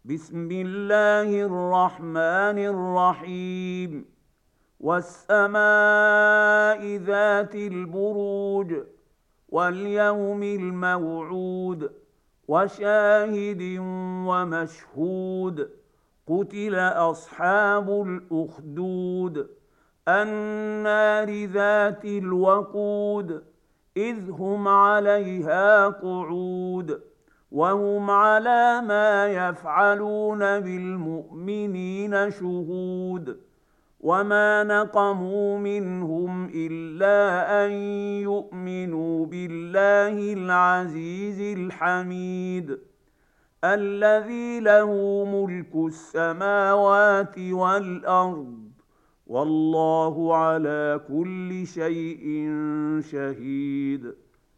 بسم الله الرحمن الرحيم. والسماء ذات البروج واليوم الموعود وشاهد ومشهود. قتل أصحاب الأخدود النار ذات الوقود إذ هم عليها قعود وهم على ما يفعلون بالمؤمنين شهود. وما نقموا منهم إلا أن يؤمنوا بالله العزيز الحميد الذي له ملك السماوات والأرض والله على كل شيء شهيد.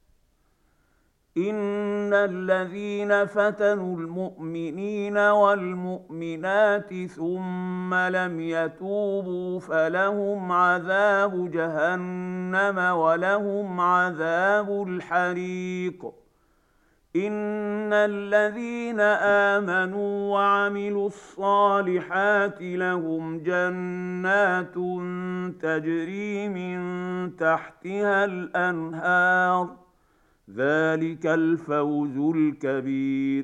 إن الذين فتنوا المؤمنين والمؤمنات ثم لم يتوبوا فلهم عذاب جهنم ولهم عذاب الحريق. إن الذين آمنوا وعملوا الصالحات لهم جنات تجري من تحتها الأنهار ذلك الفوز الكبير.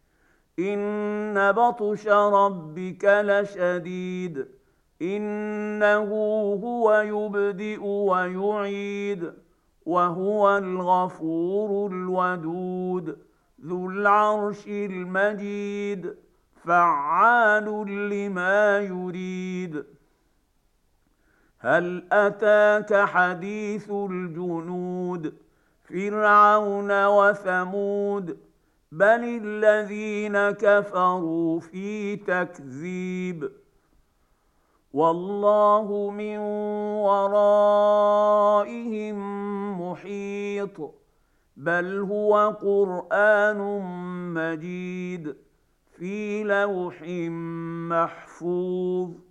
إن بطش ربك لشديد إنه هو يبدئ ويعيد وهو الغفور الودود ذو العرش المجيد فعال لما يريد. هل أتاك حديث الجنود فرعون وثمود بل الذين كفروا في تكذيب. والله من ورائهم محيط بل هو قرآن مجيد في لوح محفوظ.